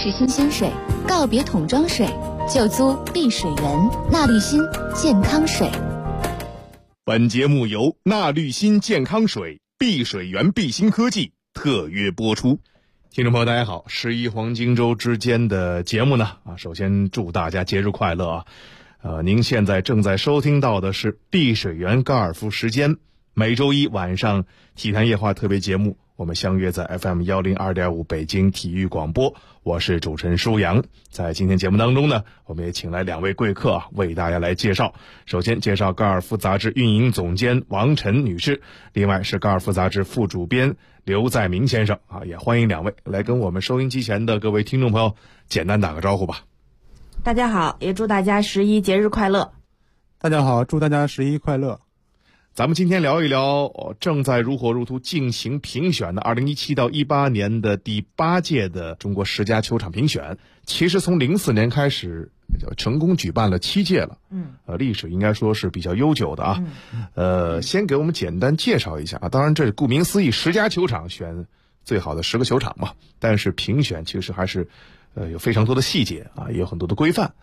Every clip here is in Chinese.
式新鲜水，告别桶装水，就租碧水源纳滤新健康水。 本节目由纳滤新健康水、碧水源碧新科技特约播出。听众朋友大家好，11黄金周之间的节目呢首先祝大家节日快乐您现在正在收听到的是碧水源高尔夫时间，每周一晚上体坛夜话特别节目，我们相约在 FM 102.5北京体育广播，我是主持人舒阳。在今天节目当中呢，我们也请来2位贵客为大家来介绍。首先介绍高尔夫杂志运营总监王晨女士，另外是高尔夫杂志副主编刘在明先生也欢迎2位来跟我们收音机前的各位听众朋友简单打个招呼吧。 大家好，也祝大家11节日快乐。 大家好，祝大家11快乐。 咱们今天聊一聊正在如火如荼进行评选的2017到18年的第8届的中国10佳球场评选。其实从04年开始成功举办了7届了，历史应该说是比较悠久的先给我们简单介绍一下当然这顾名思义10佳球场选最好的10个球场嘛，但是评选其实还是有非常多的细节也有很多的规范。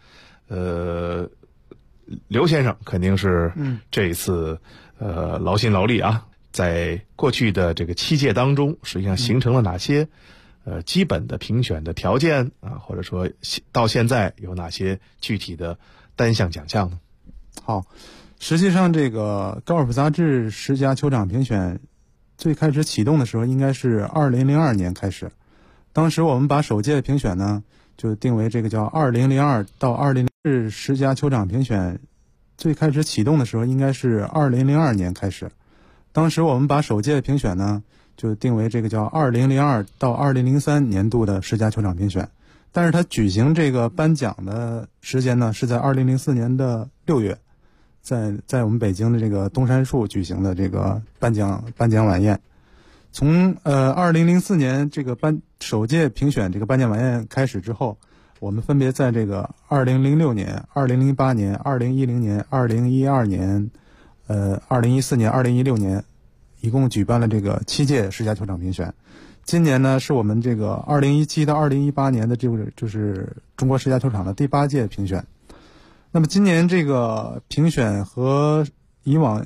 刘先生肯定是这一次劳心劳力在过去的这个7届当中实际上形成了哪些基本的评选的条件或者说到现在有哪些具体的单项奖项呢？ 好，实际上这个高尔夫杂志10佳球场评选最开始启动的时候应该是2002年开始，当时我们把首届评选呢就定为这个叫2002到2010 10佳球场评选最开始启动的时候应该是2002年开始，当时我们把首届评选呢就定为这个叫2002到2003年度的10佳球场评选，但是它举行这个颁奖的时间呢是在2004年的6月，在我们北京的这个东山树举行的这个颁奖晚宴。从2004年这个首届评选这个颁奖晚宴开始之后，我们分别在这个2006年、2008年、2010年、2012年、2014年、2016年，一共举办了这个7届10佳球场评选。今年呢是我们这个2017到2018年的就是中国10佳球场的第8届评选。那么今年这个评选和以往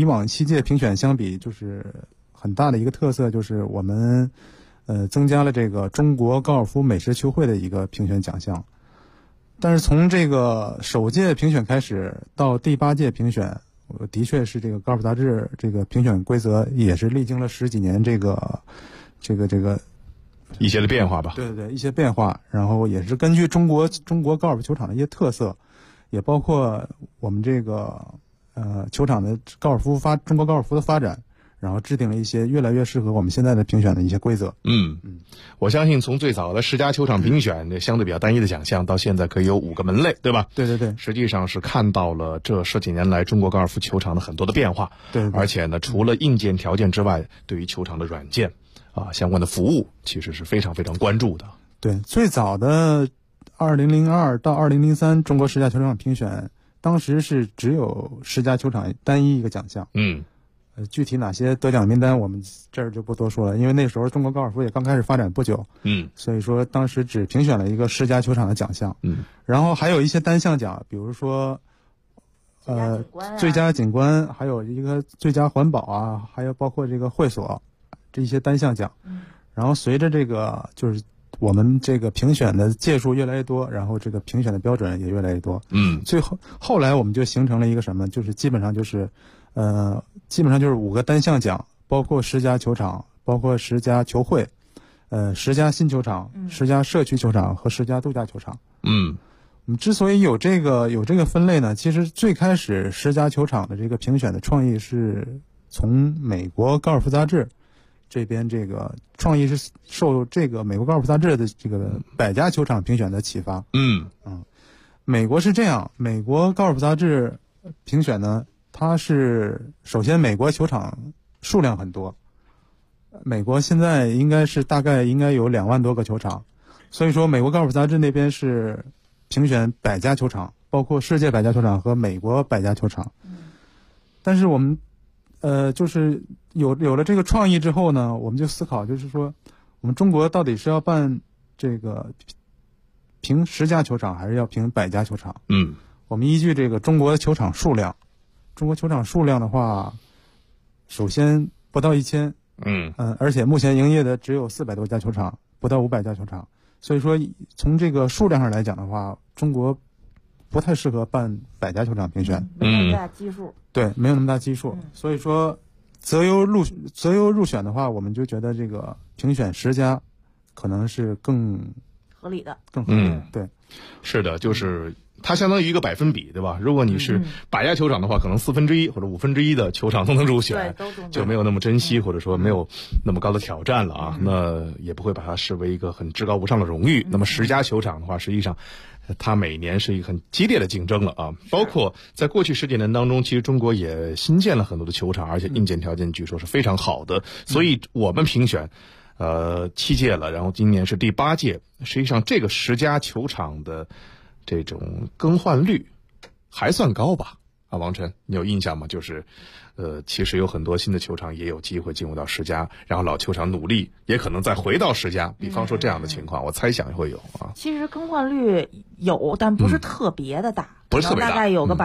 7届评选相比，就是很大的一个特色，就是我们增加了这个中国高尔夫美式球会的一个评选奖项。但是从这个首届评选开始到第8届评选，的确是这个高尔夫杂志这个评选规则也是历经了10几年这个一些的变化吧。 对对，一些变化，然后也是根据中国高尔夫球场的一些特色，也包括我们这个球场的中国高尔夫的发展，然后制定了一些越来越适合我们现在的评选的一些规则。 我相信从最早的10佳球场评选相对比较单一的奖项，到现在可以有5个门类，对吧？对对对，实际上是看到了这10几年来中国高尔夫球场的很多的变化。对，而且呢，除了硬件条件之外，对于球场的软件相关的服务，其实是非常非常关注的。 对，最早的2002到2003中国10佳球场评选，当时是只有10佳球场单一一个奖项。具体哪些得奖名单我们这儿就不多说了，因为那时候中国高尔夫也刚开始发展不久，所以说当时只评选了一个10佳球场的奖项，然后还有一些单项奖，比如说最佳景观，还有一个最佳环保还有包括这个会所这些单项奖。然后随着这个就是我们这个评选的届数越来越多，然后这个评选的标准也越来越多，后来我们就形成了一个什么，就是基本上就是5个单项奖，包括10佳球场，包括10佳球会，10佳新球场，10佳社区球场和10佳度假球场。我们之所以有这个分类呢，其实最开始10佳球场的这个评选的创意是从美国高尔夫杂志这边，这个创意是受这个美国高尔夫杂志的这个100佳球场评选的启发。美国是这样，美国高尔夫杂志评选呢，它是首先美国球场数量很多，美国现在大概应该有2万多个球场，所以说美国高尔夫杂志那边是评选100佳球场，包括世界100佳球场和美国100佳球场。但是我们就是有了这个创意之后呢，我们就思考，就是说我们中国到底是要办这个评10家球场还是要评100家球场？我们依据这个中国球场数量，中国球场数量的话，首先不到1000，而且目前营业的只有400多家球场，不到500家球场，所以说从这个数量上来讲的话，中国不太适合办100家球场评选， 没那么大基数， 对，没有那么大基数，所以说择优入选的话，我们就觉得这个评选10家可能是更合理的， 更合理，对， 是的，就是它相当于一个百分比，对吧？如果你是100家球场的话，可能1/4或者1/5的球场都能入选，就没有那么珍惜，或者说没有那么高的挑战了啊。那也不会把它视为一个很至高无上的荣誉。那么10家球场的话，实际上它每年是一个很激烈的竞争了啊。包括在过去10几年当中，其实中国也新建了很多的球场，而且硬件条件据说是非常好的。所以我们评选7届了，然后今年是第8届。实际上这个10家球场的这种更换率还算高吧？啊，王晨，你有印象吗？就是其实有很多新的球场也有机会进入到10家，然后老球场努力也可能再回到10家。比方说这样的情况，我猜想会有啊。 其实更换率有，但不是特别的大， 不是特别大， 大概有个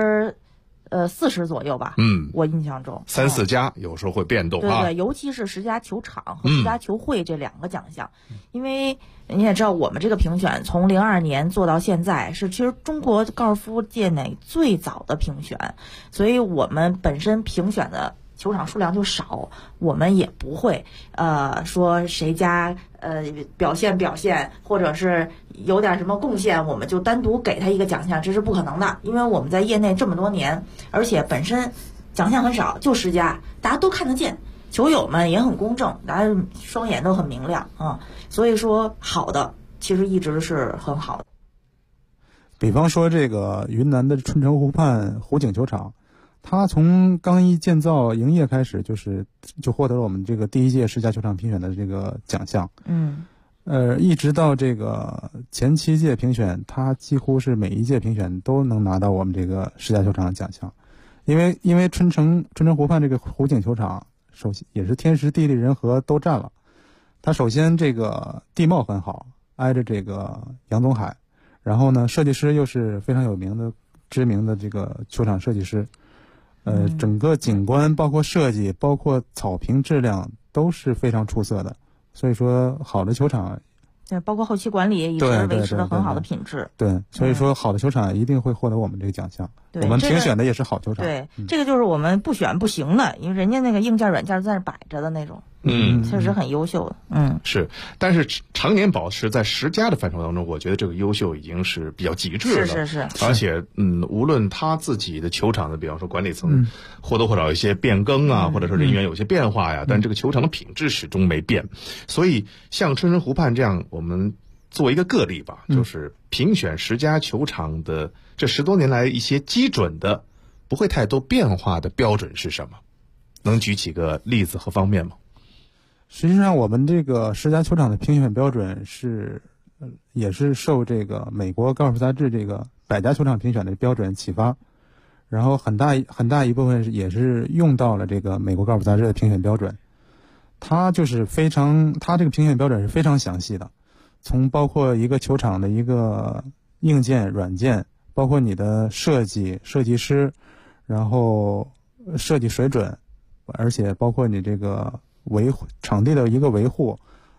40%左右吧。我印象中 3、4家有时候会变动啊。 对，尤其是10家球场和10家球会这2个奖项，因为你也知道，我们这个评选从02年做到现在，是其实中国高尔夫界内最早的评选，所以我们本身评选的球场数量就少，我们也不会说谁家表现，或者是有点什么贡献，我们就单独给他一个奖项，这是不可能的。因为我们在业内这么多年，而且本身奖项很少，就10家，大家都看得见，球友们也很公正，大家双眼都很明亮啊。所以说好的其实一直是很好的。 比方说这个云南的春城湖畔湖景球场，它从刚一建造营业开始，就获得了我们这个第1届10家球场评选的这个奖项。一直到这个前7届评选，它几乎是每一届评选都能拿到我们这个10家球场的奖项。因为春城湖畔这个湖景球场，首先也是天时地利人和都占了。它首先这个地貌很好，挨着这个杨宗海，然后呢，设计师又是非常知名的这个球场设计师。整个景观包括设计包括草坪质量都是非常出色的，所以说好的球场， 对，包括后期管理也一直维持的很好的品质。 对，所以说好的球场一定会获得我们这个奖项。我们评选的也是好球场。 对，这个就是我们不选不行的，因为人家那个硬件软件在那摆着的那种。确实很优秀的。 是，但是常年保持在10家的范畴当中，我觉得这个优秀已经是比较极致了。 是。 而且无论他自己的球场的，比方说管理层或多或少有一些变更啊，或者说人员有些变化呀，但这个球场的品质始终没变。所以像春城湖畔这样，我们作为一个个例吧，就是评选10家球场的这10多年来一些基准的不会太多变化的标准是什么？能举几个例子和方面吗？ 实际上我们这个10家球场的评选标准也是受这个美国高尔夫杂志这个100家球场评选的标准启发，然后很大一部分也是用到了这个美国高尔夫杂志的评选标准。它这个评选标准是非常详细的，从包括一个球场的一个硬件软件，包括你的设计师，然后设计水准，而且包括你这个场地的一个维护，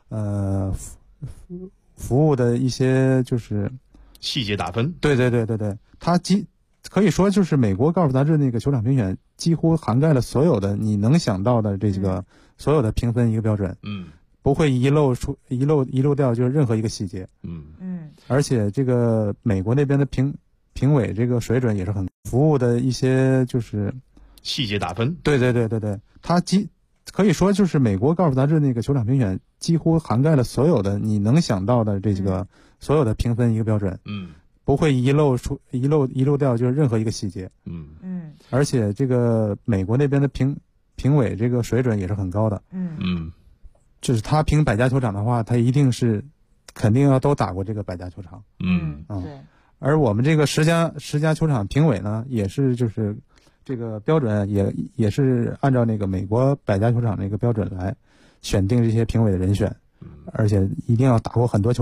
服务的一些就是细节打分。 对，它可以说就是美国高尔夫杂志那个球场评选几乎涵盖了所有的你能想到的这个所有的评分一个标准。不会遗漏掉就是任何一个细节。而且这个美国那边的评委这个水准也是很服务的一些就是细节打分。 对，它可以说就是美国高尔夫杂志那个球场评选几乎涵盖了所有的你能想到的这个所有的评分一个标准。不会遗漏掉就是任何一个细节。而且这个美国那边的评委这个水准也是很高的。就是他评100家球场的话，他一定是肯定要都打过这个100家球场。 对。 而我们这个10家球场评委呢，也是就是这个标准也是按照那个美国100家球场那个标准来选定这些评委的人选，而且一定要打过很多球场，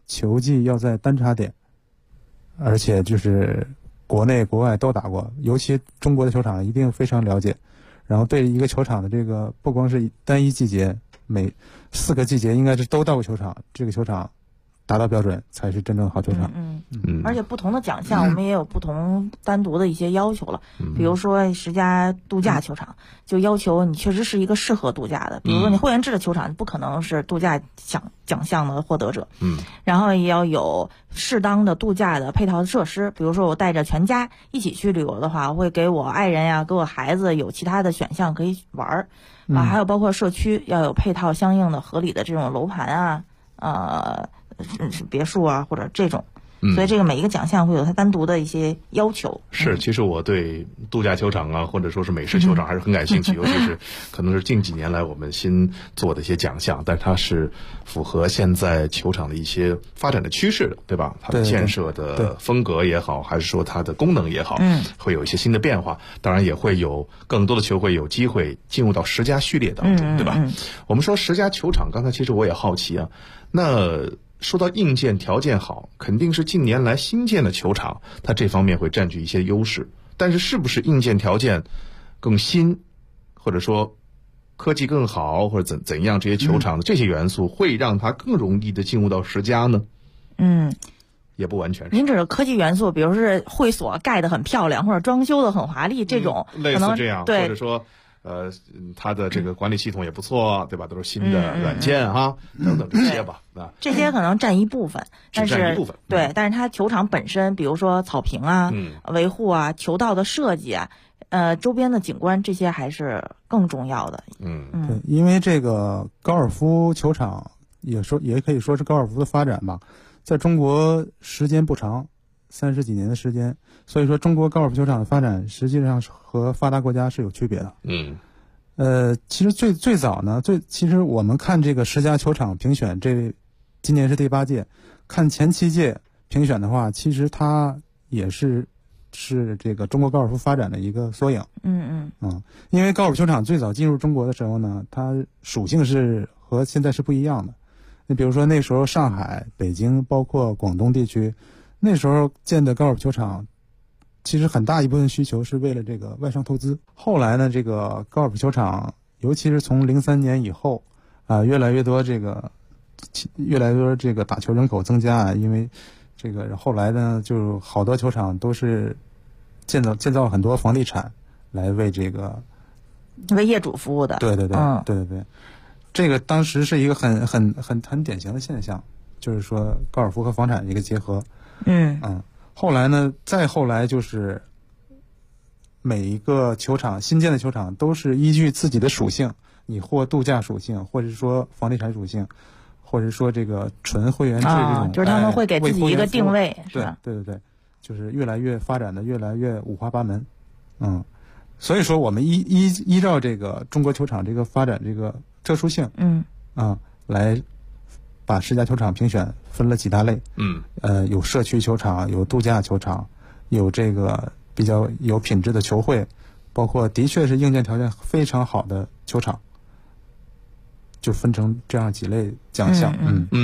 球技要在单插点，而且就是国内国外都打过，尤其中国的球场一定非常了解，然后对一个球场的这个不光是单一季节，每4个季节应该是都到过球场，这个球场达到标准才是真正的好球场。 而且不同的奖项我们也有不同单独的一些要求了，比如说10家度假球场就要求你确实是一个适合度假的，比如说你会员制的球场不可能是度假奖项的获得者，然后也要有适当的度假的配套的设施，比如说我带着全家一起去旅游的话，我会给我爱人呀给我孩子有其他的选项可以玩还有包括社区要有配套相应的合理的这种楼盘别墅或者这种，所以这个每一个奖项会有它单独的一些要求。 是，其实我对度假球场或者说是美式球场还是很感兴趣，尤其是可能是近几年来我们新做的一些奖项，但它是符合现在球场的一些发展的趋势的，对吧？它的建设的风格也好，还是说它的功能也好，会有一些新的变化。当然也会有更多的球会有机会进入到10家序列当中，对吧？我们说10家球场，刚才其实我也好奇那说到硬件条件好，肯定是近年来新建的球场，它这方面会占据一些优势。但是是不是硬件条件更新，或者说科技更好，或者怎样这些球场的这些元素会让它更容易的进入到10家呢？也不完全是。 您指的科技元素，比如是会所盖得很漂亮，或者装修得很华丽，这种类似这样，或者说它的这个管理系统也不错，对吧？都是新的软件等等这些吧。 这些可能占一部分，但是占一部分， 对，但是它球场本身，比如说草坪维护球道的设计周边的景观，这些还是更重要的。 对，因为这个高尔夫球场也可以说是高尔夫的发展吧，在中国时间不长，30几年的时间，所以说中国高尔夫球场的发展实际上和发达国家是有区别的。其实最早呢，其实我们看这个10家球场评选，今年是第8届，看前7届评选的话，其实它也是这个中国高尔夫发展的一个缩影。因为高尔夫球场最早进入中国的时候呢，它属性是和现在是不一样的。你比如说那时候上海、北京，包括广东地区，那时候建的高尔夫球场，其实很大一部分需求是为了这个外商投资。后来呢，这个高尔夫球场，尤其是从03年以后越来越多这个打球人口增加因为这个后来呢，就好多球场都是建造很多房地产来为业主服务的。 对，这个当时是一个很典型的现象，就是说高尔夫和房产一个结合。后来呢，再后来就是每一个球场新建的球场都是依据自己的属性，你或度假属性，或者是说房地产属性，或者说这个纯会员制这种， 就是他们会给自己一个定位，是吧？ 对，就是越来越发展的越来越五花八门。所以说我们依照这个中国球场这个发展这个特殊性，来把10家球场评选分了几大类。有社区球场，有度假球场，有这个比较有品质的球会，包括的确是硬件条件非常好的球场，就分成这样几类奖项。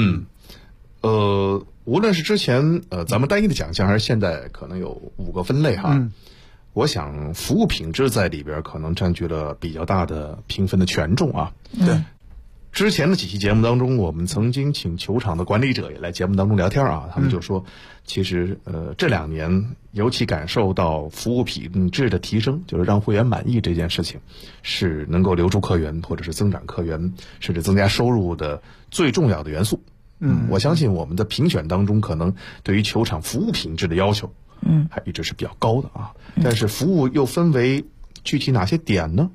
无论是之前咱们单一的奖项，还是现在可能有5个分类我想服务品质在里边可能占据了比较大的评分的权重对。 之前的几期节目当中，我们曾经请球场的管理者也来节目当中聊天他们就说，其实这2年尤其感受到服务品质的提升，就是让会员满意这件事情，是能够留住客源或者是增长客源，甚至增加收入的最重要的元素。我相信我们的评选当中，可能对于球场服务品质的要求，还一直是比较高的但是服务又分为具体哪些点呢？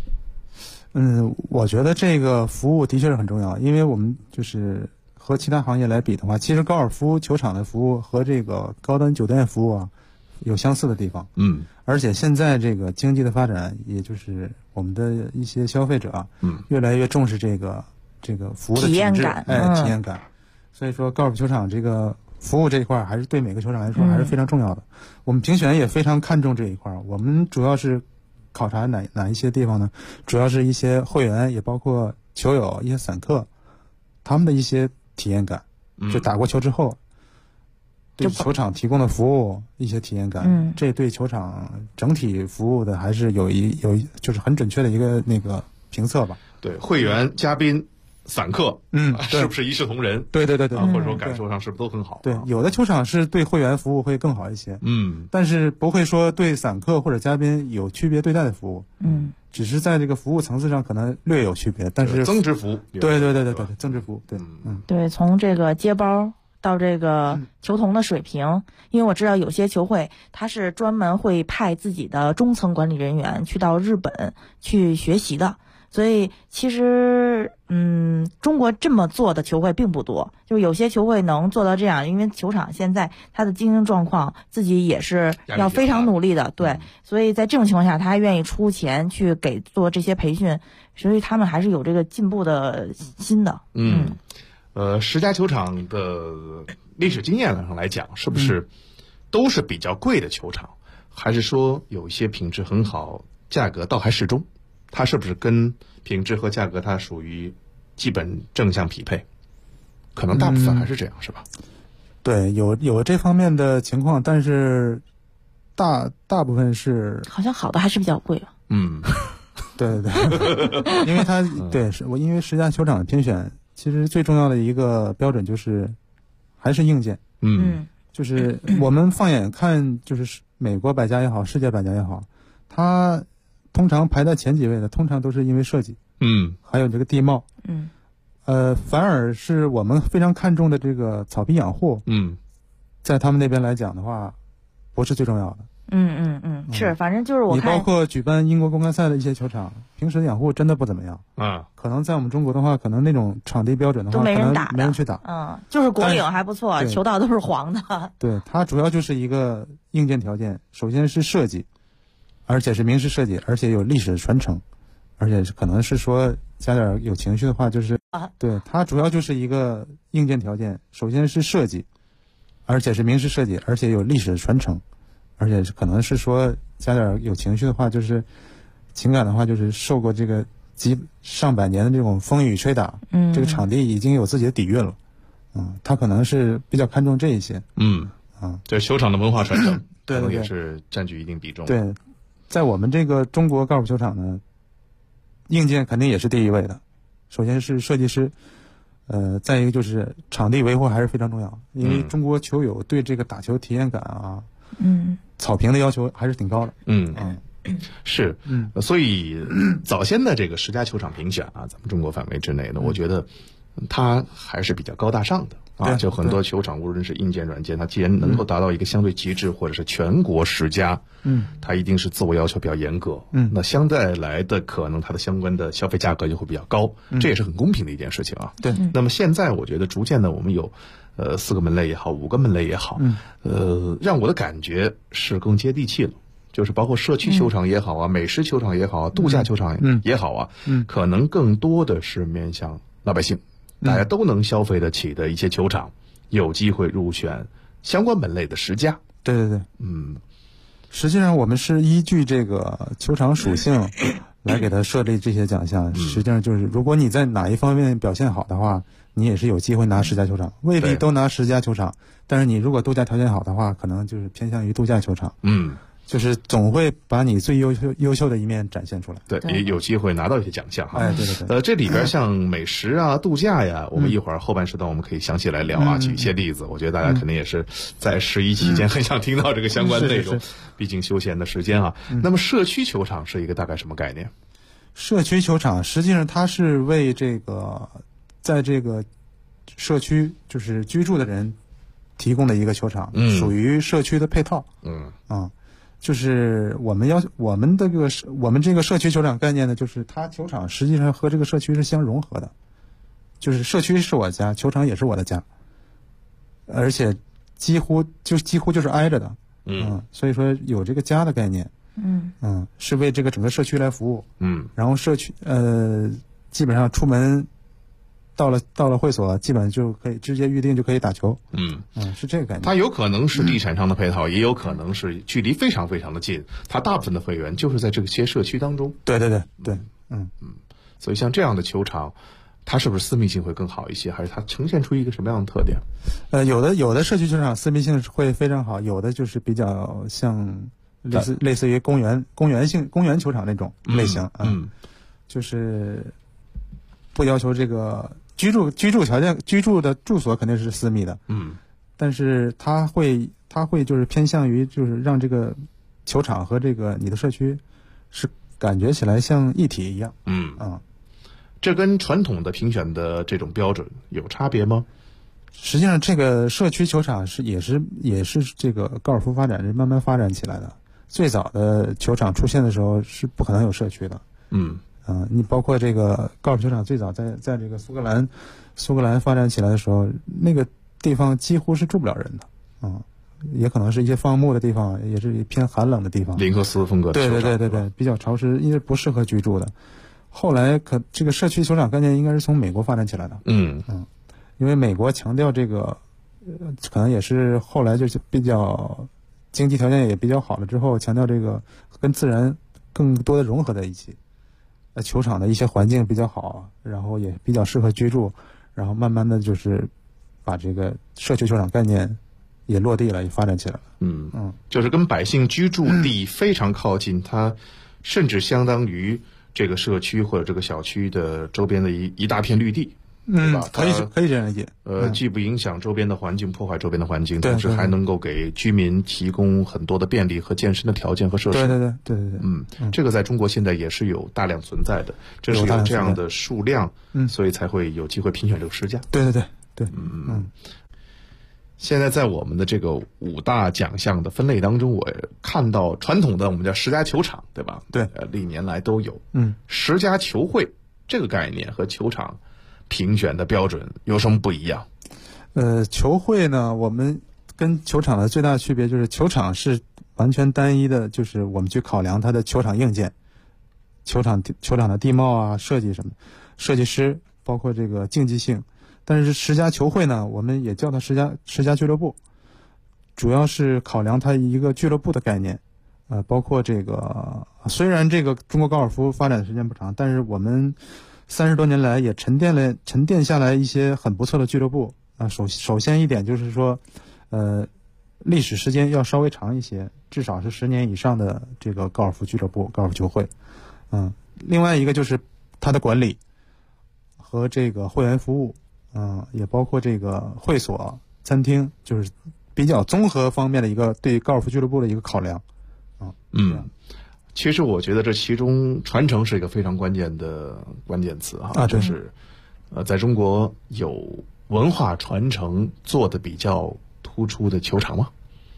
我觉得这个服务的确是很重要，因为我们就是和其他行业来比的话，其实高尔夫球场的服务和这个高端酒店服务有相似的地方。而且现在这个经济的发展，也就是我们的一些消费者越来越重视这个服务的品质，体验感。所以说高尔夫球场这个服务这一块还是对每个球场来说还是非常重要的。我们评选也非常看重这一块，我们主要是考察哪一些地方呢？主要是一些会员，也包括球友、一些散客，他们的一些体验感， 就打过球之后，对球场提供的服务一些体验感，这对球场整体服务的还是有就是很准确的一个那个评测吧。 对，会员、嘉宾、散客，是不是一视同仁？ 对，或者说感受上是不是都很好？ 对，有的球场是对会员服务会更好一些，但是不会说对散客或者嘉宾有区别对待的服务，只是在这个服务层次上可能略有区别，但是增值服务， 对，增值服务，对， 对，从这个接包到这个球童的水平，因为我知道有些球会他是专门会派自己的中层管理人员去到日本去学习的。所以其实中国这么做的球会并不多，就有些球会能做到这样，因为球场现在它的经营状况自己也是要非常努力的，对，所以在这种情况下他还愿意出钱去给做这些培训，所以他们还是有这个进步的心的。 10家球场的历史经验上来讲，是不是都是比较贵的球场，还是说有一些品质很好，价格倒还适中？它是不是跟品质和价格它属于基本正向匹配？可能大部分还是这样，是吧？ 对，有这方面的情况，但是大部分是好像好的还是比较贵了。 对，因为它对是我因为10家球场的评选，其实最重要的一个标准就是还是硬件。就是我们放眼看，就是美国百家也好，世界百家也好，它通常排在前几位的，通常都是因为设计，还有这个地貌，反而是我们非常看重的这个草皮养护，在他们那边来讲的话，不是最重要的。 是，反正就是我看， 你包括举办英国公开赛的一些球场，平时养护真的不怎么样可能在我们中国的话，可能那种场地标准的话， 都没人打，没人去打。 就是果岭还不错，球道都是黄的。 对，它主要就是一个硬件条件，首先是设计。而且是明式设计，而且有历史传承，而且可能是说加点有情绪的话，就是对，它主要就是一个硬件条件，首先是设计，而且是明式设计，而且有历史传承，而且可能是说加点有情绪的话，就是情感的话，就是受过这个上百年的这种风雨吹打，这个场地已经有自己的底蕴了，他可能是比较看重这一些， 这球场的文化传承， 对， 也是占据一定比重， 对。在我们这个中国高尔夫球场呢，硬件肯定也是第一位的。首先是设计师，再一个就是场地维护还是非常重要，因为中国球友对这个打球体验感啊，草坪的要求还是挺高的。 是，所以早先的这个10家球场评选啊，咱们中国范围之内的，我觉得它还是比较高大上的。就很多球场，无论是硬件、软件，它既然能够达到一个相对极致，或者是全国10家，它一定是自我要求比较严格，那相对来的可能它的相关的消费价格就会比较高，这也是很公平的一件事情啊。 对。 那么现在我觉得逐渐的，我们有4个门类也好，5个门类也好，让我的感觉是更接地气了。就是包括社区球场也好啊，美食球场也好啊，度假球场也好啊，可能更多的是面向老百姓。大家都能消费得起的一些球场，有机会入选相关门类的10家。 对，实际上我们是依据这个球场属性来给它设立这些奖项。实际上就是，如果你在哪一方面表现好的话，你也是有机会拿10家球场，未必都拿10家球场。但是你如果度假条件好的话，可能就是偏向于度假球场。就是总会把你最优秀的一面展现出来。 对，也有机会拿到一些奖项哈。 对。 这里边像美食啊、度假呀，我们一会儿后半时段我们可以详细来聊啊，举一些例子。我觉得大家肯定也是在11期间很想听到这个相关内容，毕竟休闲的时间啊。那么社区球场是一个大概什么概念？ 社区球场实际上它是为这个在这个社区就是居住的人提供的一个球场，属于社区的配套。就是我们这个社区球场概念呢，就是它球场实际上和这个社区是相融合的，就是社区是我家，球场也是我的家，而且几乎就是挨着的，所以说有这个家的概念，是为这个整个社区来服务，然后社区基本上出门到了会所，基本就可以直接预定就可以打球。是这个概念。 它有可能是地产上的配套，也有可能是距离非常非常的近。它大部分的会员就是在这些社区当中。 对。 所以像这样的球场， 它是不是私密性会更好一些，还是它呈现出一个什么样的特点？ 有的社区球场私密性会非常好，有的就是比较像类似于公园球场那种类型。就是不要求这个居住条件，居住的住所肯定是私密的。但是它会就是偏向于就是让这个球场和这个你的社区是感觉起来像一体一样。 这跟传统的评选的这种标准有差别吗？ 实际上，这个社区球场也是这个高尔夫发展是慢慢发展起来的。最早的球场出现的时候是不可能有社区的。你包括这个高尔夫球场最早在这个苏格兰发展起来的时候，那个地方几乎是住不了人的。也可能是一些放牧的地方，也是偏寒冷的地方。 林克斯风格的球场。 对，比较潮湿，因为不适合居住的。后来这个社区球场概念应该是从美国发展起来的。因为美国强调这个，可能也是后来就是比较经济条件也比较好了之后，强调这个跟自然更多的融合在一起。球场的一些环境比较好，然后也比较适合居住，然后慢慢的就是把这个社区球场概念也落地了，也发展起来了。 就是跟百姓居住地非常靠近，它甚至相当于这个社区或者这个小区的周边的一大片绿地。对吧？ 可以这样理解。 既不影响周边的环境，破坏周边的环境，同时还能够给居民提供很多的便利和健身的条件和设施。 对。 这个在中国现在也是有大量存在的，这是有这样的数量，所以才会有机会评选这个10佳。 对。 现在在我们的这个5大奖项的分类当中，我看到传统的我们叫10佳球场，对吧？ 对， 历年来都有。10佳球会这个概念和球场评选的标准有什么不一样？ 球会呢，我们跟球场的最大区别就是球场是完全单一的，就是我们去考量它的球场硬件，球场的地貌啊、设计什么，设计师包括这个竞技性。但是10佳球会呢，我们也叫它10佳俱乐部，主要是考量它一个俱乐部的概念。包括这个虽然这个中国高尔夫发展的时间不长，但是我们30多年来也沉淀下来一些很不错的俱乐部。首先一点就是说，历史时间要稍微长一些，至少是10年以上的这个高尔夫俱乐部、高尔夫球会。另外一个就是它的管理和这个会员服务，也包括这个会所、餐厅，就是比较综合方面的一个对高尔夫俱乐部的一个考量。 其实我觉得这其中传承是一个非常关键的关键词就是在中国有文化传承做的比较突出的球场吗？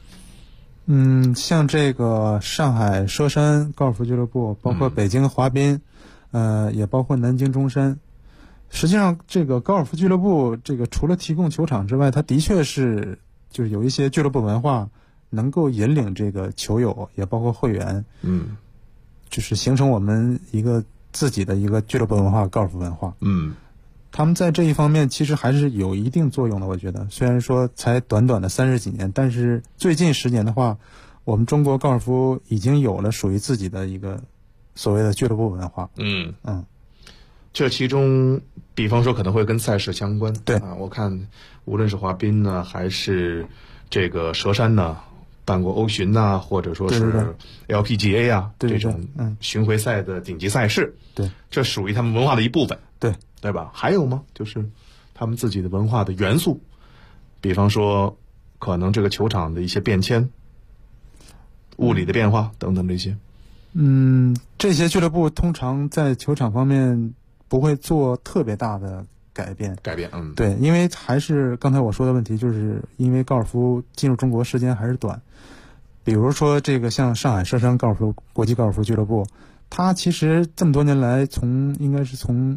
像这个上海佘山高尔夫俱乐部，包括北京华彬，也包括南京中山。实际上这个高尔夫俱乐部这个除了提供球场之外，它的确是就是有一些俱乐部文化能够引领这个球友，也包括会员，就是形成我们一个自己的一个俱乐部文化、高尔夫文化。他们在这一方面其实还是有一定作用的，我觉得。虽然说才短短的30几年，但是最近10年的话，我们中国高尔夫已经有了属于自己的一个所谓的俱乐部文化。 这其中，比方说可能会跟赛事相关。 对我看无论是华彬呢，还是这个佘山呢，办过欧巡呐，或者说是 LPGA 啊，这种巡回赛的顶级赛事。 对， 这属于他们文化的一部分。 对吧？还有吗？就是他们自己的文化的元素，比方说可能这个球场的一些变迁、物理的变化等等这些。 这些俱乐部通常在球场方面不会做特别大的改变。对，因为还是刚才我说的问题，就是因为高尔夫进入中国时间还是短。比如说这个像上海佘山国际高尔夫俱乐部，它其实这么多年来应该是从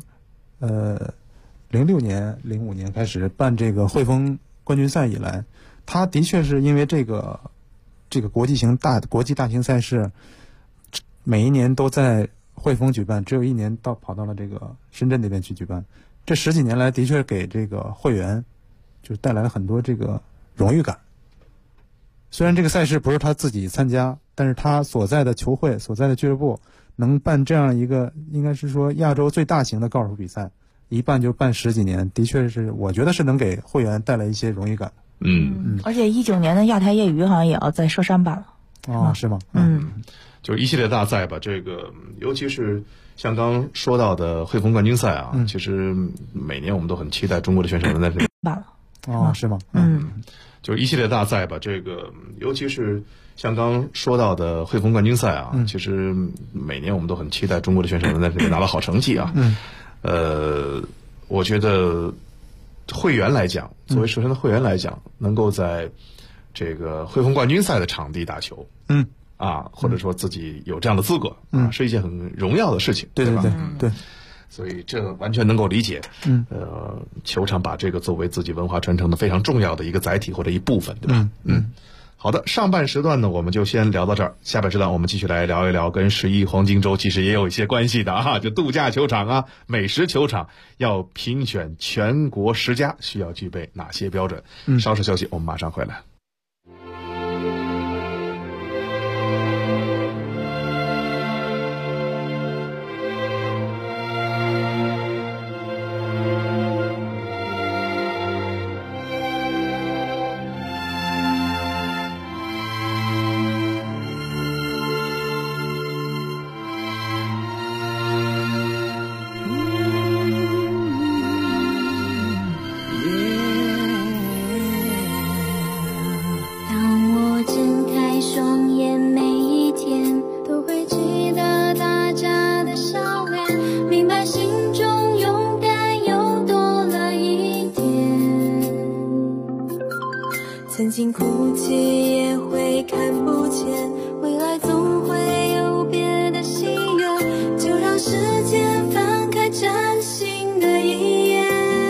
06年、05年开始办这个汇丰冠军赛以来，它的确是因为这个国际大型赛事，每一年都在汇丰举办，只有一年跑到了这个深圳那边去举办。这10几年来的确给这个会员就带来了很多这个荣誉感。虽然这个赛事不是他自己参加，但是他所在的球会、所在的俱乐部能办这样一个应该是说亚洲最大型的高尔夫比赛， 一办就办10几年，的确是我觉得是能给会员带来一些荣誉感。 而且19年的亚太业余好像也要在佘山办了。 是吗？ 就是一系列大赛吧，这个尤其是像刚说到的汇丰冠军赛啊，其实每年我们都很期待中国的选手能在这里办了。 是吗？就是一系列大赛吧，这个尤其是像刚说到的汇丰冠军赛啊，其实每年我们都很期待中国的选手能在这里拿到好成绩啊。我觉得会员来讲，作为首先的会员来讲，能够在这个汇丰冠军赛的场地打球，或者说自己有这样的资格，是一件很荣耀的事情， 对吧？ 对。 所以这完全能够理解。球场把这个作为自己文化传承的非常重要的一个载体或者一部分，对吧？好的，上半时段呢，我们就先聊到这儿。下半时段我们继续来聊一聊跟11黄金周其实也有一些关系的啊，就度假球场啊、美食球场要评选全国10家，需要具备哪些标准？稍事休息，我们马上回来。 曾经哭泣也会看不见，未来总会有别的心愿，就让时间翻开崭新的一页。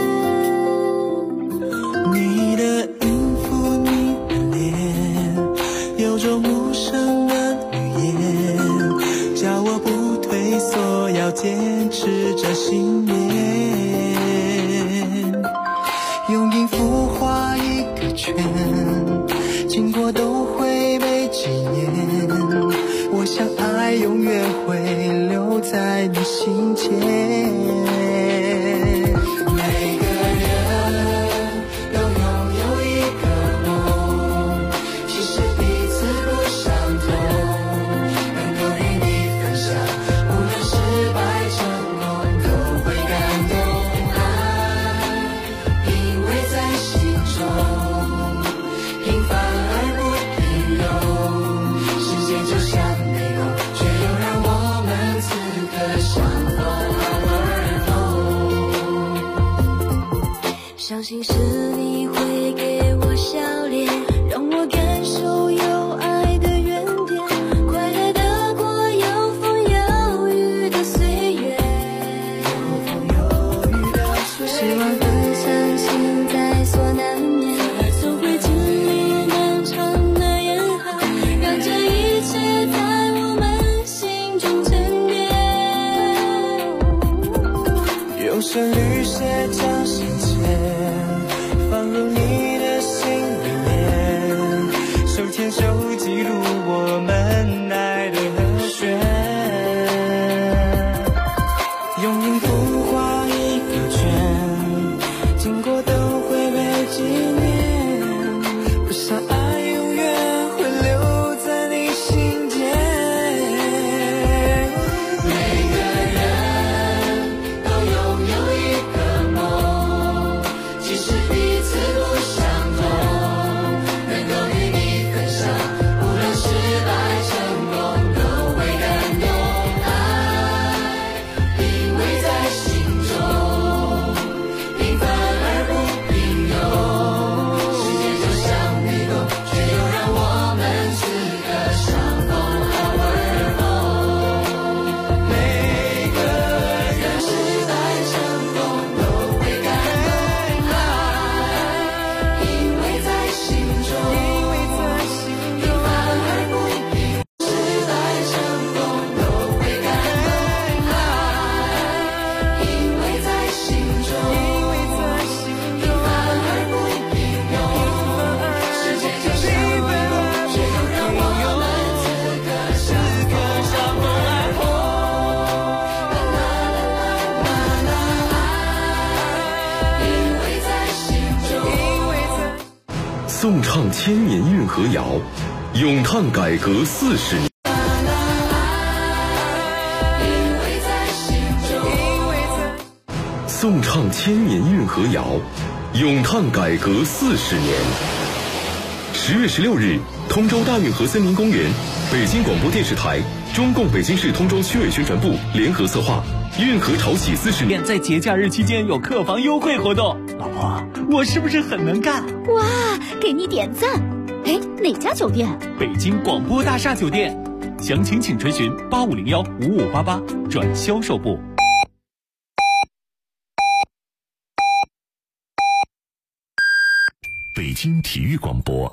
你的音符，你的脸，有种陌生的语言，叫我不退缩，要坚持着信念。用音符画一个圈，经过都会被纪念。我想爱永远会留在你心间。每个人都拥有一个梦，其实彼此不相同，能够与你分享，无论失败成功都会感动。爱依偎在心中，平凡而不平庸，世界就像美梦，却又让我们此刻相逢好而痛。 相信是你会给我笑脸，让我感受有爱的原点，快乐的过有风有雨的岁月，希望和相信在所难免，总会经历漫长的严寒，让这一切在我们心中沉淀。 用旋律写张信笺，放入你的心里面，手牵手记录我们爱的和弦。用音符画一个圈，经过都会被纪念。我想爱永远会留在你心间。 每个人都拥有一个梦，其实彼此不相同，能够与你分享， 颂唱千年运河谣，咏叹改革40年。颂唱千年运河谣，咏叹改革40年。10月16日，通州大运河森林公园，北京广播电视台、中共北京市通州区委宣传部联合策划，运河潮起40年。 在节假日期间有客房优惠活动，老婆，我是不是很能干？ 哇，给你点赞！哎，哪家酒店？ 北京广播大厦酒店，详情请垂询8501-5588转销售部。 北京体育广播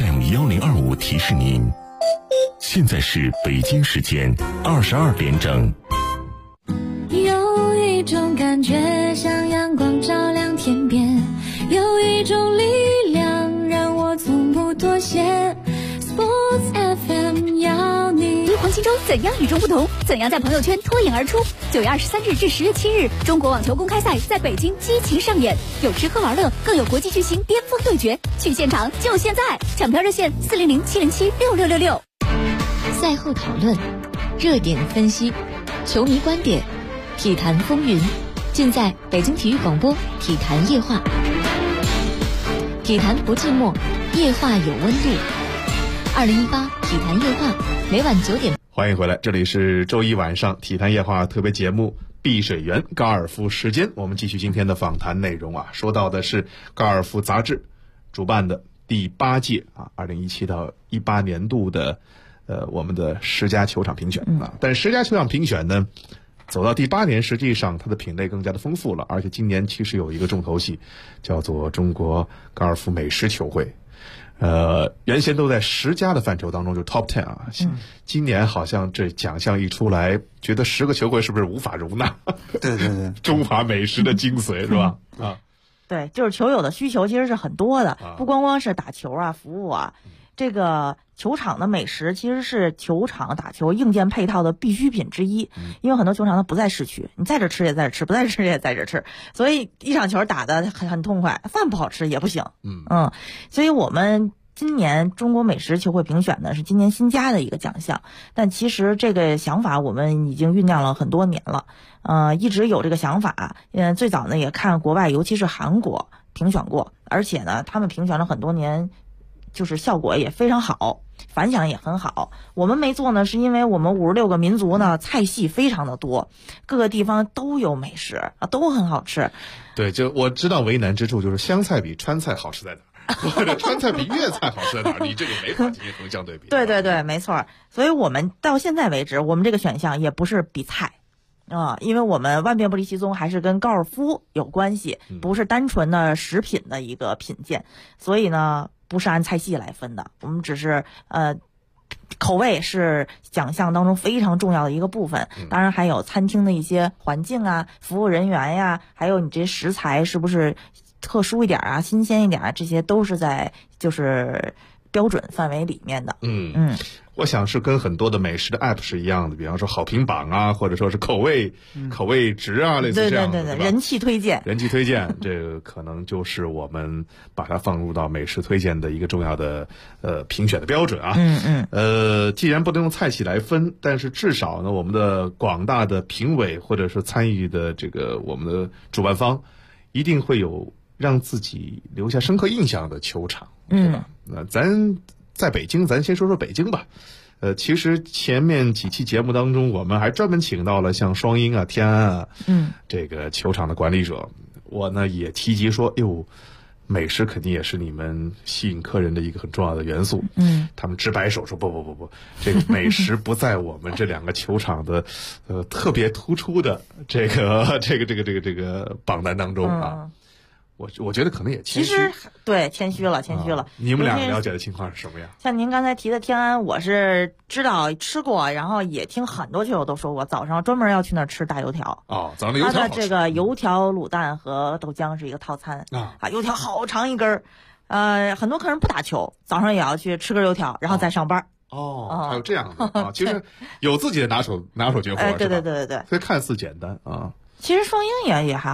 FM1025提示您，现在是北京时间22点整。 有一种感觉像阳光照亮天边，有一种力量让我从不妥协。Sports FM 要你。 黄金周怎样与众不同？怎样在朋友圈脱颖而出？9月23日至10月7日，中国网球公开赛在北京激情上演，有吃喝玩乐，更有国际巨星巅峰对决。去现场就现在！抢票热线400-707-6666。 赛后讨论，热点分析，球迷观点，体坛风云，尽在北京体育广播体坛夜话。体坛不寂寞，夜话有温度。2018体坛夜话，每晚9点。 欢迎回来，这里是周一晚上体坛夜话特别节目碧水园高尔夫时间。我们继续今天的访谈内容啊，说到的是高尔夫杂志主办的第8届2017到18年度的我们的10佳球场评选啊。但10佳球场评选呢，走到第8年，实际上它的品类更加的丰富了，而且今年其实有一个重头戏，叫做中国高尔夫美食球会。原先都在10佳的范畴当中，就 Top 10啊。今年好像这奖项一出来，觉得10个球会是不是无法容纳？ 对对对， 中华美食的精髓是吧？啊， 对，就是球友的需求其实是很多的，不光光是打球啊、服务啊，这个球场的美食其实是球场打球硬件配套的必需品之一。因为很多球场它不在市区，你在这吃也在这吃，不在这吃也在这吃，所以一场球打得很痛快，饭不好吃也不行。所以我们今年中国美食球会评选呢是今年新加的一个奖项，但其实这个想法我们已经酝酿了很多年了，一直有这个想法。最早呢也看国外，尤其是韩国评选过，而且呢他们评选了很多年，就是效果也非常好，反响也很好。我们没做呢，是因为我们56个民族呢菜系非常的多，各个地方都有美食啊，都很好吃。 对，就我知道为难之处就是湘菜比川菜好吃在哪儿。或者川菜比粤菜好吃在哪儿？你这个没法进行横向对比。 对对对，没错。所以我们到现在为止，我们这个选项也不是比菜因为我们万变不离其宗，还是跟高尔夫有关系，不是单纯的食品的一个品鉴，所以呢不是按菜系来分的，我们只是口味是奖项当中非常重要的一个部分，当然还有餐厅的一些环境啊、服务人员呀，还有你这些食材是不是特殊一点啊、新鲜一点啊，这些都是在就是标准范围里面的。 我想是跟很多的美食的 app 是一样的，比方说好评榜啊，或者说是口味值啊，类似这样的。 对，人气推荐， 这个可能就是我们把它放入到美食推荐的一个重要的评选的标准啊。既然不能用菜系来分，但是至少呢，我们的广大的评委或者是参与的这个我们的主办方，一定会有让自己留下深刻印象的球场，对吧？那咱在北京，咱先说说北京吧。其实前面几期节目当中，我们还专门请到了像双鹰啊、天安啊，这个球场的管理者。我呢也提及说，美食肯定也是你们吸引客人的一个很重要的元素。他们直摆手说不，这个美食不在我们这2个球场的特别突出的这个榜单当中啊。我觉得可能也谦虚， 其实对谦虚了。 你们2个了解的情况是什么样？ 像您刚才提的天安，我是知道吃过，然后也听很多球友都说过，早上专门要去那儿吃大油条。 早上的油条好吃。 它的这个油条、卤蛋和豆浆是一个套餐油条好长一根儿，很多客人不打球，早上也要去吃根油条，然后再上班。 还有这样的其实有自己的拿手绝活， 对， 所以看似简单啊。 其实双鹰也还好。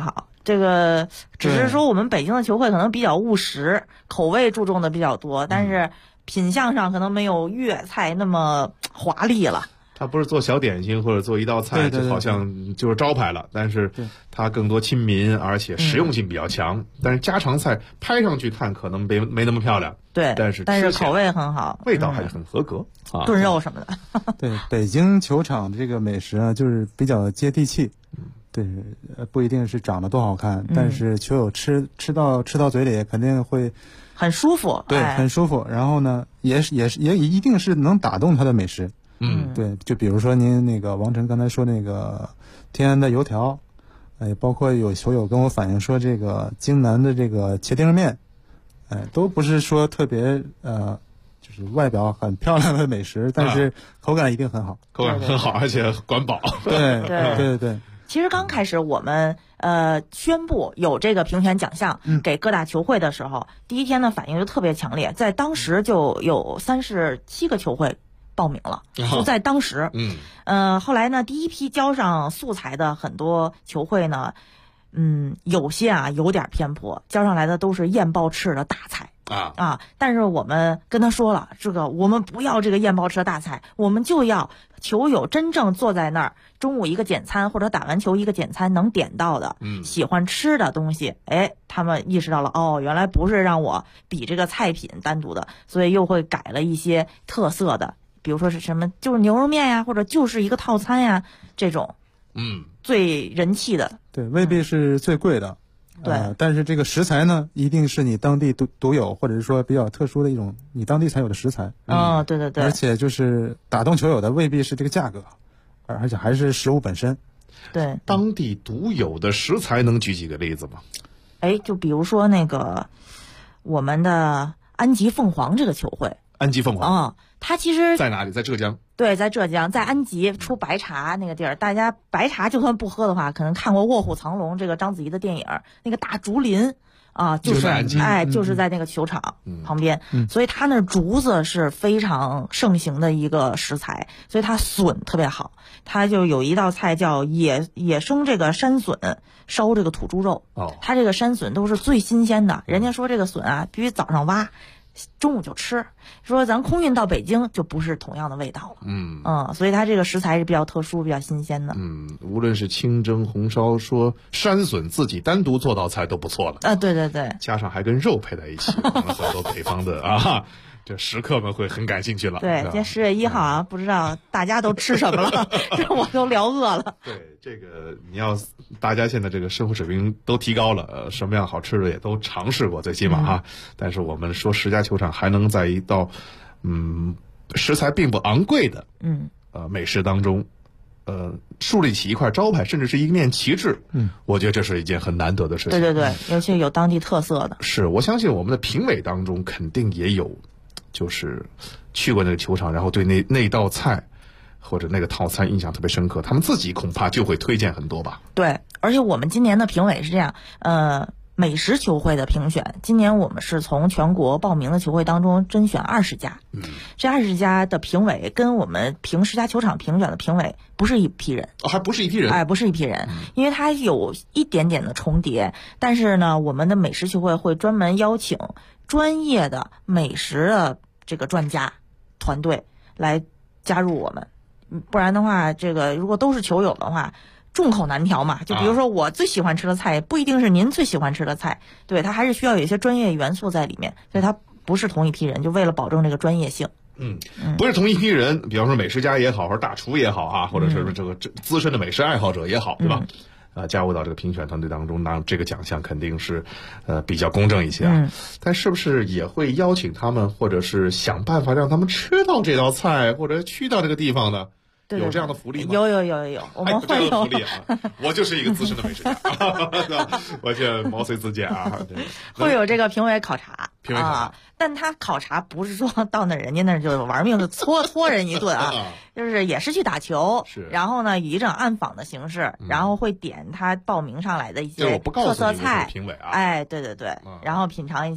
这个只是说我们北京的球会可能比较务实，口味注重的比较多，但是品相上可能没有粤菜那么华丽了。 它不是做小点心或者做一道菜，就好像就是招牌了，但是它更多亲民，而且实用性比较强。但是家常菜拍上去看可能没那么漂亮， 对， 但是口味很好， 味道还是很合格啊。 炖肉什么的。 对，北京球场这个美食啊，就是比较接地气。对，不一定是长得多好看，但是球友吃到嘴里肯定会很舒服。 对，很舒服。然后呢，也一定是能打动他的美食。对，就比如说您那个王晨刚才说那个天安的油条，包括有球友跟我反映说这个京南的这个茄丁面，都不是说特别就是外表很漂亮的美食，但是口感一定很好， 口感很好，而且管饱。 对。 其实刚开始我们宣布有这个评选奖项给各大球会的时候，第一天的反应就特别强烈，在当时就有37个球会报名了，就在当时。后来呢，第一批交上素材的很多球会呢，有些有点偏颇，交上来的都是燕爆翅的大菜。但是我们跟他说了，这个我们不要这个燕爆翅的大菜，我们就要球友真正坐在那儿，中午一个简餐或者打完球一个简餐能点到的，喜欢吃的东西。他们意识到了，原来不是让我比这个菜品单独的，所以又会改了一些特色的，比如说是什么，就是牛肉面呀，或者就是一个套餐呀，这种，最人气的。 对，未必是最贵的。对，但是这个食材呢，一定是你当地独有，或者是说比较特殊的一种你当地才有的食材。 对。 而且就是打动球友的未必是这个价格，而且还是食物本身。 对， 当地独有的食材能举几个例子吗？ 就比如说那个我们的安吉凤凰这个球会。 安吉凤凰它其实在哪里？在浙江。 对，在浙江，在安吉出白茶那个地儿，大家白茶就算不喝的话，可能看过《卧虎藏龙》这个章子怡的电影，那个大竹林就是在安吉， 就是在那个球场旁边，所以它那竹子是非常盛行的一个食材，所以它笋特别好，它就有一道菜叫野生这个山笋烧这个土猪肉，它这个山笋都是最新鲜的，人家说这个笋必须早上挖，中午就吃，说咱空运到北京就不是同样的味道了。所以它这个食材是比较特殊、比较新鲜的。 无论是清蒸、红烧，说山笋自己单独做道菜都不错了。 对， 加上还跟肉配在一起，可能很多北方的这食客们会很感兴趣了。 对，今天10月1号不知道大家都吃什么了，这我都聊饿了。 对，这个大家现在这个生活水平都提高了，什么样好吃的也都尝试过，最起码但是我们说10家球场还能在一道食材并不昂贵的美食当中树立起一块招牌，甚至是一面旗帜。我觉得这是一件很难得的事情。 对，尤其有当地特色的。 是，我相信我们的评委当中肯定也有就是去过那个球场，然后对那道菜或者那个套餐印象特别深刻，他们自己恐怕就会推荐很多吧。 对，而且我们今年的评委是这样，美食球会的评选，今年我们是从全国报名的球会当中甄选20家，这20家的评委跟我们评10家球场评选的评委不是一批人， 还不是一批人， 不是一批人，因为它有一点点的重叠，但是呢，我们的美食球会会专门邀请专业的美食的这个专家团队来加入我们，不然的话，这个如果都是球友的话，众口难调嘛。就比如说我最喜欢吃的菜，不一定是您最喜欢吃的菜，对，它还是需要有一些专业元素在里面，所以它不是同一批人，就为了保证这个专业性。 不是同一批人，比方说美食家也好，或者大厨也好或者是这个资深的美食爱好者也好，对吧？加入到这个评选团队当中，那这个奖项肯定是比较公正一些但是不是也会邀请他们，或者是想办法让他们吃到这道菜，或者去到这个地方呢？ 对， 有这样的福利吗？ 有，我们会有福利我就是一个资深的美食家，我这毛遂自荐会有这个评委考察，但他考察不是说到那人家那就玩命的搓人一顿就是也是去打球，然后呢以一种暗访的形式，然后会点他报名上来的一些特色菜， 评委对，然后品尝一下。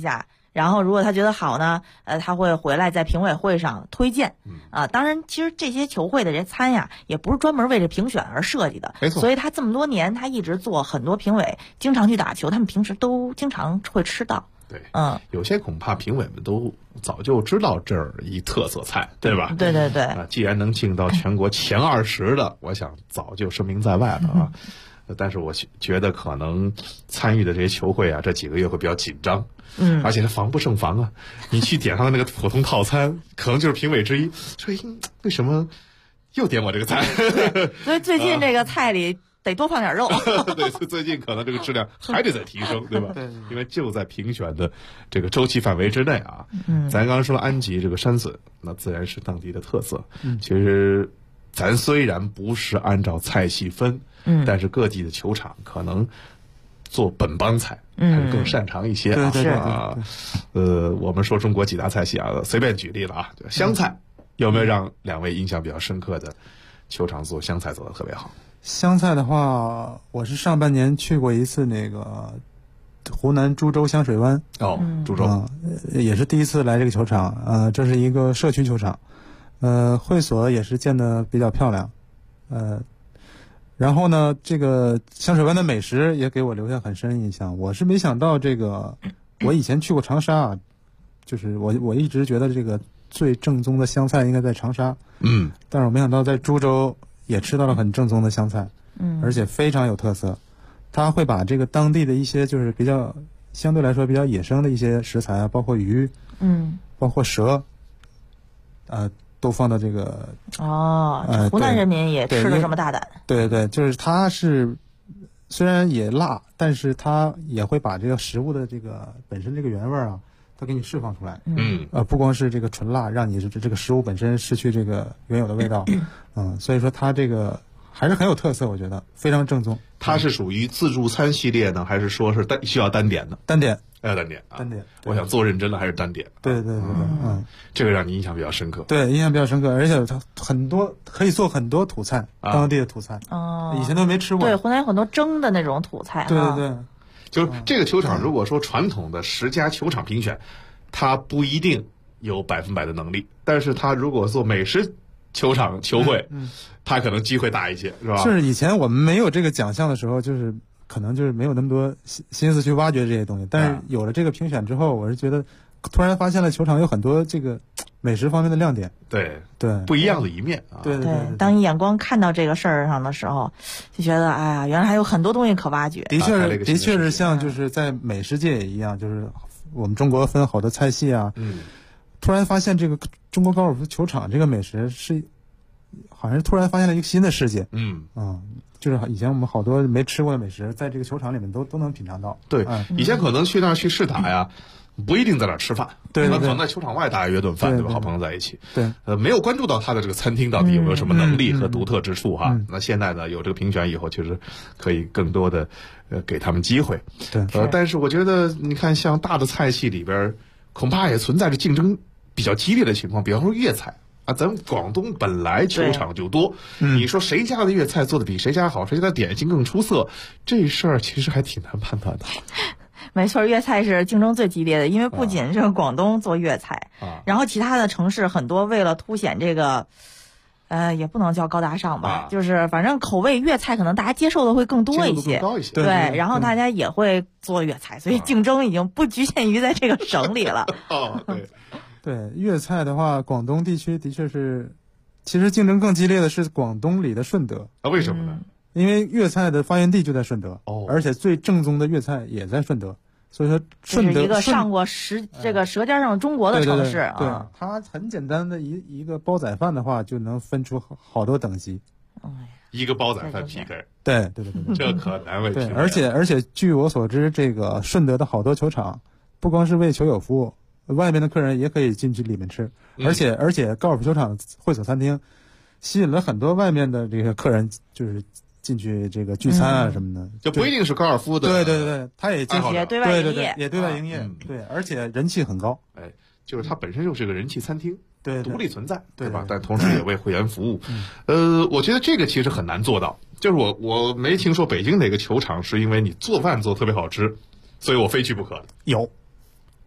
然后如果他觉得好呢，他会回来在评委会上推荐。当然，其实这些球会的这餐呀，也不是专门为这评选而设计的， 没错。 所以他这么多年，他一直做很多评委，经常去打球，他们平时都经常会吃到。 对，有些恐怕评委们都早就知道这儿一特色菜，对吧？ 对对对。 既然能进到全国前20的，我想早就声名在外了啊。但是我觉得可能参与的这些球会啊，这几个月会比较紧张，而且他防不胜防啊。你去点上那个普通套餐，可能就是评委之一，所以为什么又点我这个菜？ 所以最近这个菜里得多放点肉。 对，最近可能这个质量还得再提升，对吧？对，因为就在评选的这个周期范围之内啊。咱刚刚说了安吉这个山笋，那自然是当地的特色。其实咱虽然不是按照菜系分，但是各地的球场可能做本帮菜还是更擅长一些啊。我们说中国几大菜系啊，随便举例了啊，湘菜有没有让两位印象比较深刻的球场做湘菜做得特别好？ 湘菜的话，我是上半年去过一次那个湖南株洲香水湾。 株洲， 也是第一次来这个球场。这是一个社区球场，会所也是建得比较漂亮。然后呢，这个香水湾的美食也给我留下很深印象。我是没想到这个，我以前去过长沙，就是我一直觉得这个最正宗的湘菜应该在长沙。但是我没想到在株洲也吃到了很正宗的湘菜，而且非常有特色。他会把这个当地的一些就是比较相对来说比较野生的一些食材啊，包括鱼，包括蛇，都放到这个。 湖南人民也吃得这么大胆。 对对，就是它是虽然也辣，但是它也会把这个食物的这个本身这个原味啊，它给你释放出来。不光是这个纯辣，让你这个食物本身失去这个原有的味道。所以说它这个还是很有特色，我觉得非常正宗。 它是属于自助餐系列呢，还是说是需要单点的？ 单点。 单点。我想做认真的还是单点。 对。 这个让你印象比较深刻。 对，印象比较深刻，而且它可以做很多土菜，当地的土菜。以前都没吃过。 对，湖南有很多蒸的那种土菜。 对。 就是这个球场，如果说传统的10家球场评选，它不一定有100%的能力，但是它如果做美食球场球会，它可能机会大一些，是吧？ 是以前我们没有这个奖项的时候，就是可能就是没有那么多心思去挖掘这些东西，但是有了这个评选之后，我是觉得突然发现了球场有很多这个美食方面的亮点。 对， 不一样的一面啊。 对。 当你眼光看到这个事儿上的时候，就觉得哎呀，原来还有很多东西可挖掘。 的确是像就是在美食界也一样，就是我们中国分好多菜系啊。突然发现这个中国高尔夫球场这个美食是，好像是突然发现了一个新的世界。就是以前我们好多没吃过的美食，在这个球场里面都能品尝到。 对，以前可能去那儿去试打呀，不一定在那儿吃饭， 对， 可能在球场外大家约顿饭，对吧？好朋友在一起， 对， 没有关注到他的这个餐厅到底有没有什么能力和独特之处哈。那现在呢，有这个评选以后，确实可以更多的给他们机会。 对， 但是我觉得你看，像大的菜系里边，恐怕也存在着竞争比较激烈的情况，比方说粤菜。咱们广东本来球场就多，你说谁家的粤菜做的比谁家好，谁家的点心更出色，这事儿其实还挺难判断的。 没错，粤菜是竞争最激烈的，因为不仅是广东做粤菜，然后其他的城市很多为了凸显这个，也不能叫高大上吧，就是反正口味粤菜可能大家接受的会更多一些，对，然后大家也会做粤菜，所以竞争已经不局限于在这个省里了。 对，粤菜的话，广东地区的确是，其实竞争更激烈的是广东里的顺德。 为什么呢？ 因为粤菜的发源地就在顺德，而且最正宗的粤菜也在顺德，所以说顺德是一个上过这个舌尖上中国的城市。 对，它很简单的一个煲仔饭的话，就能分出好多等级。 一个煲仔饭 PK， 对， 这可难为。 对，而且据我所知，这个顺德的好多球场，不光是为球友服务。外面的客人也可以进去里面吃，而且高尔夫球场会所餐厅吸引了很多外面的这个客人，就是进去这个聚餐啊什么的， 就不一定是高尔夫的。 对，他也进去也对外营业， 也对外营业，对，而且人气很高。 就是它本身就是个人气餐厅， 对， 独立存在，对吧？但同时也为会员服务。我觉得这个其实很难做到，就是我没听说北京哪个球场是因为你做饭做特别好吃，所以我非去不可的。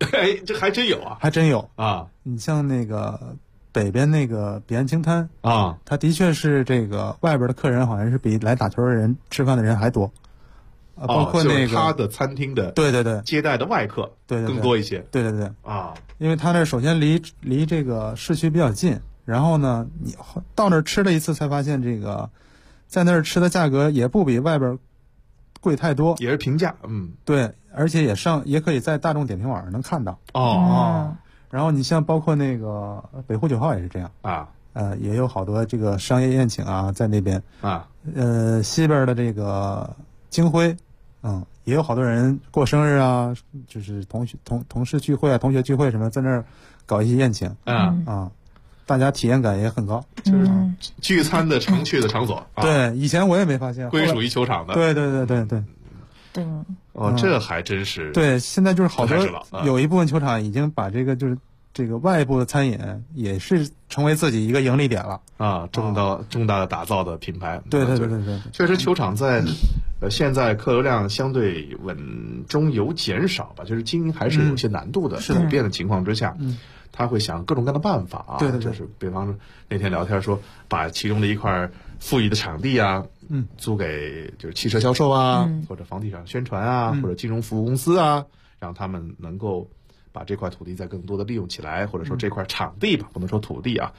哎，这还真有啊， 还真有啊。 你像那个北边那个彼岸青滩啊， 它的确是这个外边的客人好像是比来打球的人吃饭的人还多。包括那个他的餐厅的对接待的外客更多一些。 对啊，因为他那首先离这个市区比较近，然后呢，你到那儿吃了一次才发现，这个在那儿吃的价格也不比外边贵太多， 也是平价。 对，而且也可以在大众点评网上能看到。然后你像包括那个北湖9号也是这样啊， 也有好多这个商业宴请啊在那边啊， 西边的这个京辉，也有好多人过生日啊，就是同事聚会啊、同学聚会什么，在那儿搞一些宴请大家体验感也很高， 就是聚餐的常去的场所。 对，以前我也没发现， 归属于球场的。 对。 这还真是。 对，现在就是好多有一部分球场已经把这个就是这个外部的餐饮也是成为自己一个盈利点了啊，重大的打造的品牌。 对， 确实球场在现在客流量相对稳中有减少吧，就是经营还是有些难度的。普遍的情况之下，他会想各种各样的办法啊。 对， 就是比方说那天聊天说，把其中的一块富裕的场地啊，租给就是汽车销售啊，或者房地产宣传啊，或者金融服务公司啊，让他们能够把这块土地再更多的利用起来，或者说这块场地吧，不能说土地啊。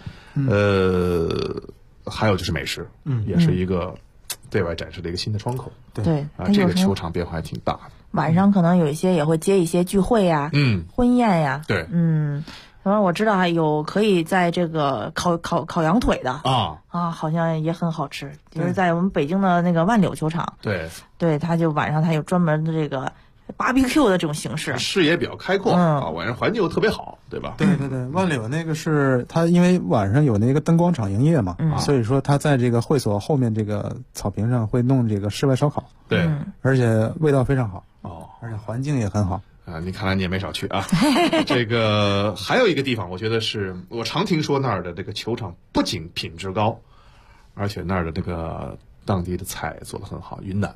还有就是美食，也是一个对外展示的一个新的窗口。 对这个球场变化还挺大的。 晚上可能有一些也会接一些聚会呀，婚宴呀。 对， 然后我知道还有可以在这个烤羊腿的好像也很好吃，就是在我们北京的那个万柳球场。对，他就晚上他有专门的这个BBQ 的这种形式， 视野比较开阔晚上环境又特别好，对吧？ 对，万柳那个是它因为晚上有那个灯光场营业嘛，所以说它在这个会所后面这个草坪上会弄这个室外烧烤， 对， 而且味道非常好而且环境也很好你看来你也没少去啊。这个还有一个地方，我觉得是我常听说那儿的这个球场不仅品质高，而且那儿的这个当地的菜做得很好，云南。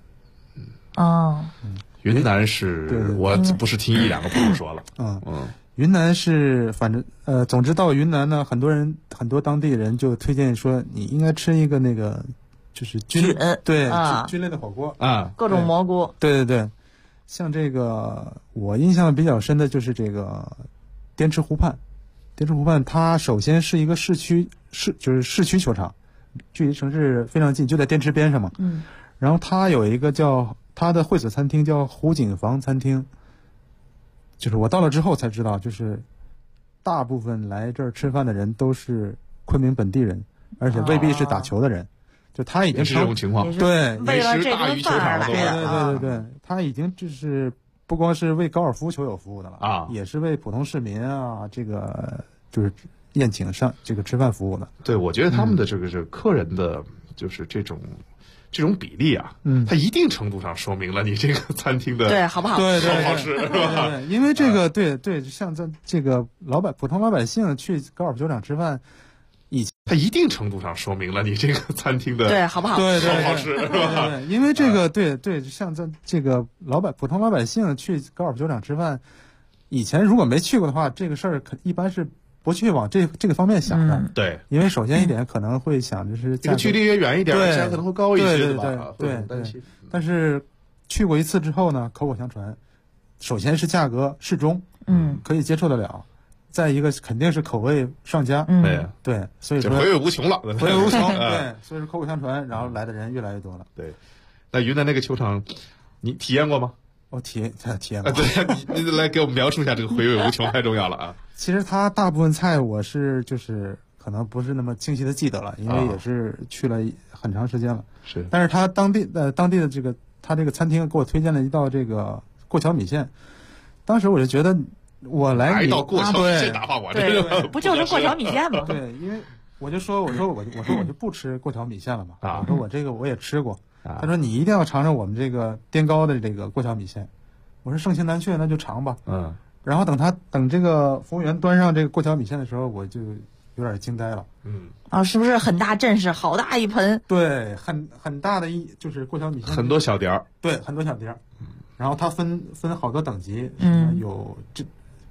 云南是我不是听一两个朋友说了。 云南是反正总之到云南呢，很多当地人就推荐说你应该吃一个那个就是菌类的火锅各种蘑菇。 对，像这个我印象比较深的就是这个滇池湖畔。滇池湖畔它首先是一个市区球场，距离城市非常近，就在滇池边上嘛。然后它有一个它的会所餐厅叫湖景房餐厅，就是我到了之后才知道，就是大部分来这儿吃饭的人都是昆明本地人，而且未必是打球的人。就他已经是这种情况， 对， 为了这顿饭而来的。 对，他已经就是不光是为高尔夫球友服务的了也是为普通市民这个就是宴请上这个吃饭服务的。 对，我觉得他们的这个客人的就是这种比例它一定程度上说明了你这个餐厅的好不好， 对好吃，是吧？ 对，因为这个对，像在这个普通老百姓去高尔夫球场吃饭。 它一定程度上说明了你这个餐厅的好不好， 对好不好吃，是吧？ 对，因为这个对，像在这个普通老百姓去高尔夫球场吃饭，以前如果没去过的话，这个事儿一般是不去往这个方面想的。 对， 因为首先一点可能会想就是这个距离也远一点，价格可能会高一些， 对。但是去过一次之后呢，口口相传，首先是价格适中，可以接受得了。再一个肯定是口味上佳，对，所以说回味无穷了， 回味无穷，对，所以说口口相传，然后来的人越来越多了。 对，那云南那个球场，你体验过吗？ 我体验过。 对，你来给我们描述一下这个回味无穷，太重要了啊！ 其实它大部分菜我是就是可能不是那么清晰的记得了，因为也是去了很长时间了。 是， 但是他当地的这个他这个餐厅给我推荐了一道这个过桥米线，当时我就觉得。我来一道过桥米线打发我，这个不就是过桥米线吗？ 对，因为我就说我就不吃过桥米线了嘛。我说我这个我也吃过。他说你一定要尝尝我们这个滇高的这个过桥米线。我说盛情难却，那就尝吧。然后等这个服务员端上这个过桥米线的时候，我就有点惊呆了。 是不是很大阵势，好大一盆？ 对，很大的就是过桥米线， 很多小碟儿。 对，很多小碟儿。然后它分好多等级，有比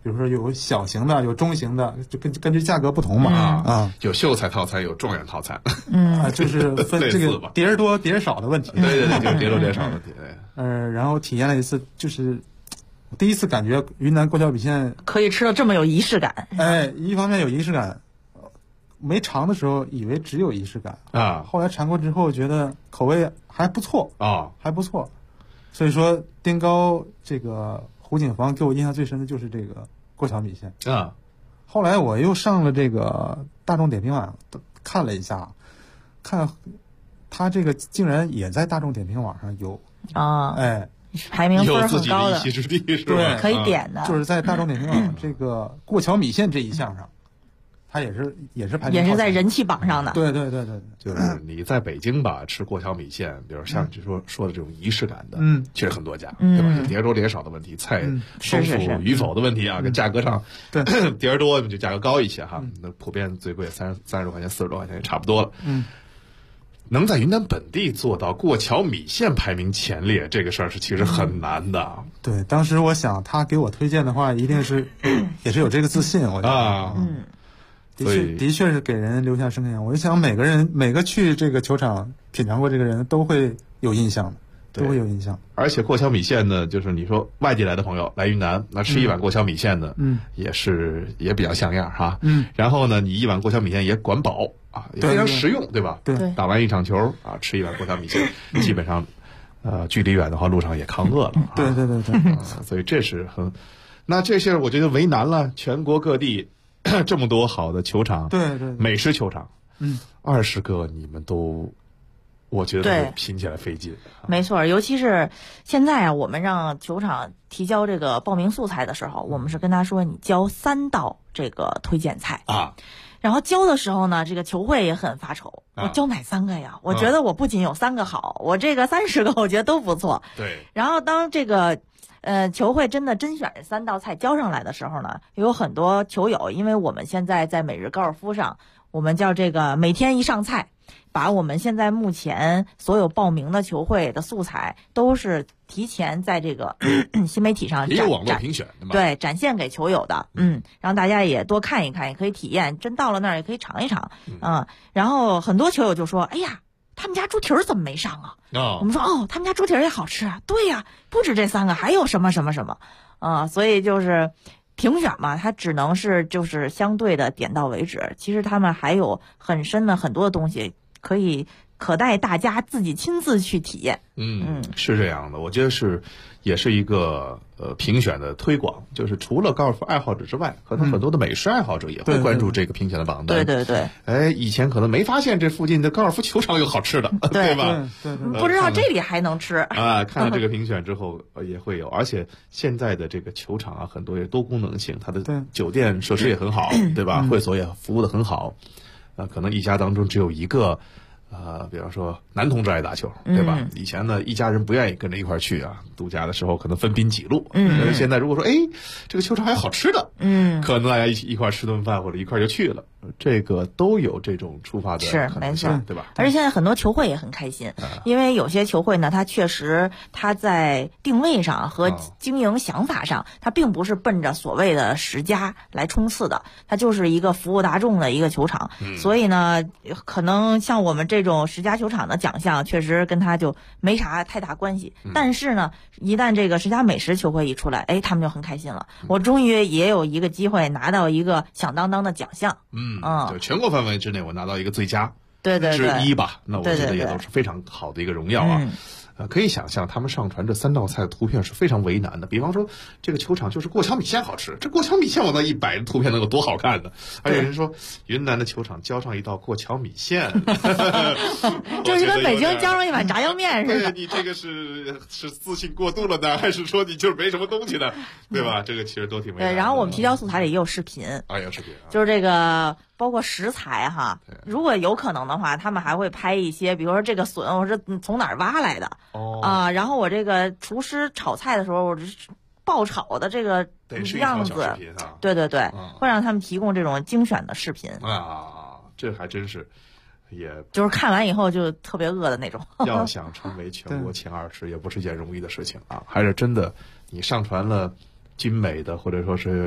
比如说有小型的，有中型的，就根据价格不同嘛。 有秀才套餐，有状元套餐。 就是分这个碟儿多碟儿少的问题。 对，就是碟多碟少的问题。 然后体验了一次，就是第一次感觉云南过桥米线可以吃到这么有仪式感。 一方面有仪式感，没尝的时候以为只有仪式感后来尝过之后觉得口味还不错还不错。所以说滇高这个胡锦坊给我印象最深的就是这个过桥米线后来我又上了这个大众点评网看了一下，看他这个竟然也在大众点评网上有排名分很高的， 有自己的一席之地是吧？ 对，可以点的。 就是在大众点评网这个过桥米线这一项上，它也是排名， 也是在人气榜上的。 对， 就是你在北京吧吃过桥米线，比如像就说的这种仪式感的，其实很多家，对吧？碟多碟少的问题，菜丰富与否的问题跟价格上， 对， 碟多就价格高一些哈，那普遍最贵30多块钱、40多块钱也差不多了。能在云南本地做到过桥米线排名前列，这个事儿是其实很难的。 对，当时我想他给我推荐的话，一定是也是有这个自信，我觉得的确是给人留下深刻印象。我就想每个去这个球场品尝过这个人都会有印象的，都会有印象。 而且过桥米线呢，就是你说外地来的朋友来云南，那吃一碗过桥米线呢，也比较像样哈。然后呢，你一碗过桥米线也管饱也非常实用，对吧？ 对， 打完一场球吃一碗过桥米线，基本上距离远的话路上也抗饿了。 对， 所以这是那这些我觉得为难了全国各地这么多好的球场， 对， 美食球场，20个你们都。我觉得拼起来费劲， 没错，尤其是现在我们让球场提交这个报名素材的时候，我们是跟他说你交3道这个推荐菜然后交的时候呢，这个球会也很发愁，我交哪3个呀？我觉得我不仅有3个好，我这个30个我觉得都不错。 对。 然后当这个球会真的甄选这3道菜交上来的时候呢，有很多球友，因为我们现在在每日高尔夫上，我们叫这个每天一上菜。把我们现在目前所有报名的球会的素材都是提前在这个新媒体上也有网络评选的嘛， 对，展现给球友的，让大家也多看一看，也可以体验，真到了那儿也可以尝一尝，然后很多球友就说，哎呀，他们家猪蹄儿怎么没上啊？我们说他们家猪蹄儿也好吃啊，对呀，不止这3个，还有什么什么什么，所以就是评选嘛，它只能是就是相对的点到为止，其实他们还有很深的很多的东西。可待大家自己亲自去体验。 是这样的，我觉得也是一个评选的推广，就是除了高尔夫爱好者之外，可能很多的美食爱好者也会关注这个评选的榜单。 对。 以前可能没发现这附近的高尔夫球场有好吃的，对吧？ 对， 不知道这里还能吃看了这个评选之后也会有，而且现在的这个球场很多也多功能性，它的酒店设施也很好，对吧？会所也服务的很好。可能一家当中只有一个，比方说男同志爱打球，对吧？以前呢，一家人不愿意跟着一块儿去度假的时候可能分宾几路。现在如果说，这个球场还有好吃的，可能大家一块儿吃顿饭或者一块儿就去了，这个都有这种出发的可能性，对吧？ 而且现在很多球会也很开心，因为有些球会呢，它确实它在定位上和经营想法上，它并不是奔着所谓的10家来冲刺的，它就是一个服务大众的一个球场。所以呢，可能像我们这种10家球场的奖项，确实跟它就没啥太大关系。但是呢，一旦这个10家美食球会一出来，他们就很开心了。我终于也有一个机会拿到一个响当当的奖项。 就全国范围之内，我拿到一个最佳之一吧，那我觉得也都是非常好的一个荣耀啊。可以想象他们上传这3道菜的图片是非常为难的。比方说，这个球场就是过桥米线好吃，这过桥米线往那一摆，图片能有多好看呢？而且人说云南的球场交上一道过桥米线， 就是跟北京交上一碗炸酱面似的。 你这个是自信过度了呢，还是说你就是没什么东西呢？对吧？这个其实都挺为难的。 然后我们提交素材里也有视频， 有视频， 就是这个。包括食材哈，如果有可能的话，他们还会拍一些，比如说这个笋我是从哪儿挖来的然后我这个厨师炒菜的时候，我这爆炒的这个样子，对，会让他们提供这种精选的视频这还真是，也就是看完以后就特别饿的那种。 要想成为全国前20，也不是件容易的事情还是真的，你上传了精美的或者说是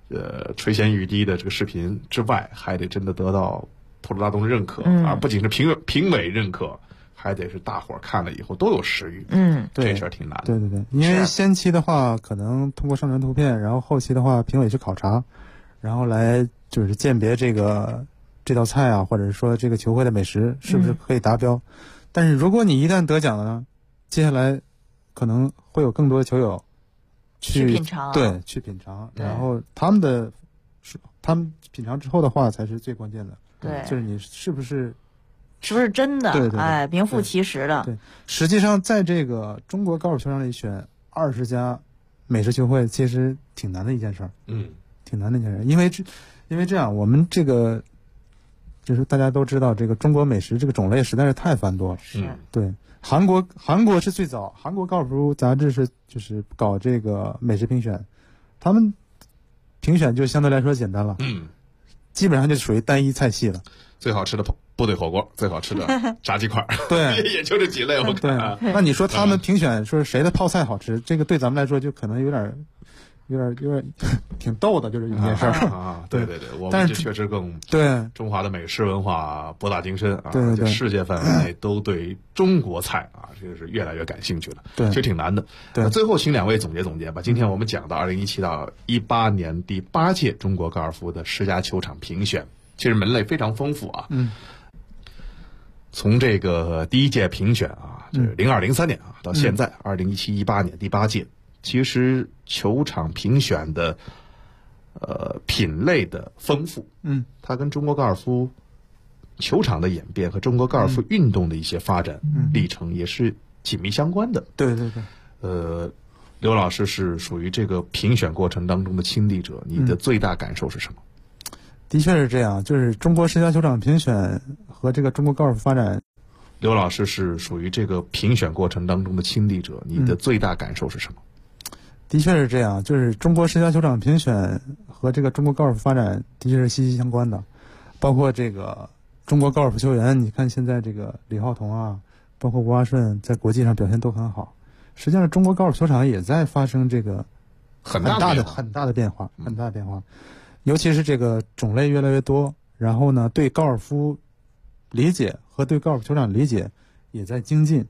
垂涎欲滴的这个视频之外，还得真的得到普罗大众认可，而不仅是评委认可，还得是大伙儿看了以后都有食欲。 对， 这事儿挺难的。 对对对，因为先期的话，可能通过上传图片，然后后期的话，评委去考察，然后来就是鉴别这道菜啊，或者说这个球会的美食是不是可以达标。但是如果你一旦得奖了呢，接下来可能会有更多的球友去品尝， 对，去品尝，然后他们品尝之后的话才是最关键的。 对， 就是你是不是真的？ 对对， 哎，名副其实的。 对，实际上在这个中国高尔夫球场里选20家美食球会，其实挺难的一件事儿。挺难的一件事，因为这样，我们这个就是大家都知道，这个中国美食这个种类实在是太繁多了。对，韩国是最早，韩国高尔夫杂志就是搞这个美食评选，他们评选就相对来说简单了。基本上就属于单一菜系了。 最好吃的部队火锅，最好吃的炸鸡块， 对， 也就这几类。我看。 那你说他们评选说谁的泡菜好吃，这个对咱们来说就可能有点挺逗的，就是一件事儿。 对，我们这确实更对中华的美食文化博大精深啊， 对， 世界范围内都对中国菜啊，这个是越来越感兴趣了。 对， 其实挺难的。 对， 最后请2位总结吧。今天我们讲到2017到18年第8届中国高尔夫的10家球场评选，其实门类非常丰富啊。从这个第1届评选啊，就是02、03年啊，到现在2017、18年第8届。其实球场评选的品类的丰富，它跟中国高尔夫球场的演变和中国高尔夫运动的一些发展历程也是紧密相关的。 对。 刘老师是属于这个评选过程当中的亲历者，你的最大感受是什么？ 的确是这样，就是中国10家球场评选和这个中国高尔夫发展。 刘老师是属于这个评选过程当中的亲历者，你的最大感受是什么？ 的确是这样，就是中国10家球场评选和这个中国高尔夫发展的确是息息相关的。包括这个中国高尔夫球员，你看现在这个李浩彤啊，包括吴阿顺，在国际上表现都很好。实际上，中国高尔夫球场也在发生这个很大的变化。尤其是这个种类越来越多，然后呢，对高尔夫理解和对高尔夫球场理解也在精进。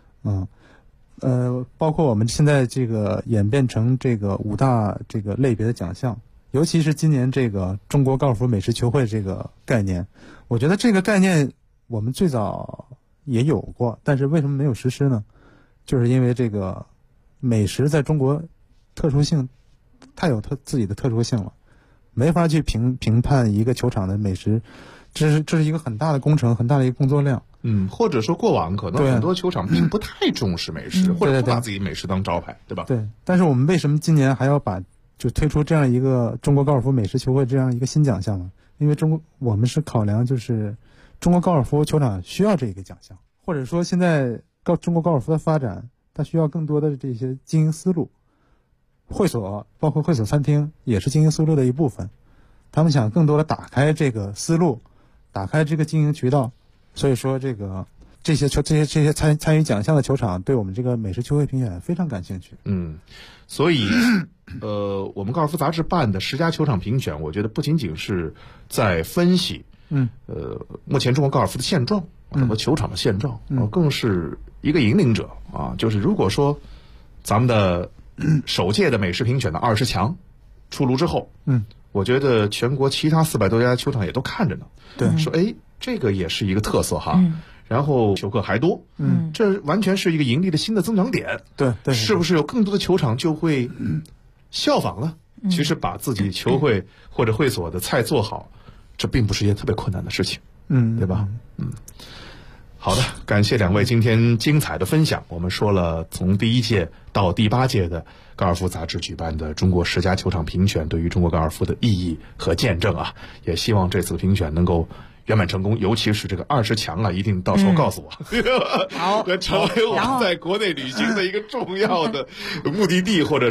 包括我们现在这个演变成这个5大这个类别的奖项，尤其是今年这个中国高尔夫美食球会这个概念，我觉得这个概念我们最早也有过，但是为什么没有实施呢？就是因为这个美食在中国特殊性太有自己的特殊性了，没法去评判一个球场的美食，这是一个很大的工程，很大的一个工作量。 或者说过往可能很多球场并不太重视美食，或者不把自己美食当招牌，对吧？ 对。但是我们为什么今年还要就推出这样一个中国高尔夫美食球会这样一个新奖项呢？因为我们是考量就是中国高尔夫球场需要这个奖项，或者说现在中国高尔夫的发展，它需要更多的这些经营思路。会所包括会所餐厅也是经营思路的一部分，他们想更多的打开这个思路，打开这个经营渠道。所以说这些参与奖项的球场对我们这个美食球会评选非常感兴趣。 所以我们高尔夫杂志办的10家球场评选，我觉得不仅仅是在分析目前中国高尔夫的现状和球场的现状，更是一个引领者啊。就是如果说咱们的首届的美食评选的20强出炉之后，我觉得全国其他400多家球场也都看着呢。 对， 说这个也是一个特色哈。然后球客还多，这完全是一个盈利的新的增长点。 对， 是不是有更多的球场就会效仿了？其实把自己球会或者会所的菜做好，这并不是一件特别困难的事情，对吧？好的，感谢2位今天精彩的分享。我们说了从第1届到第8届的高尔夫杂志举办的中国10家球场评选对于中国高尔夫的意义和见证啊，也希望这次评选能够圆满成功，尤其是这个20强啊，一定到时候告诉我， 好， 成为我们在国内旅行的一个重要的目的地或者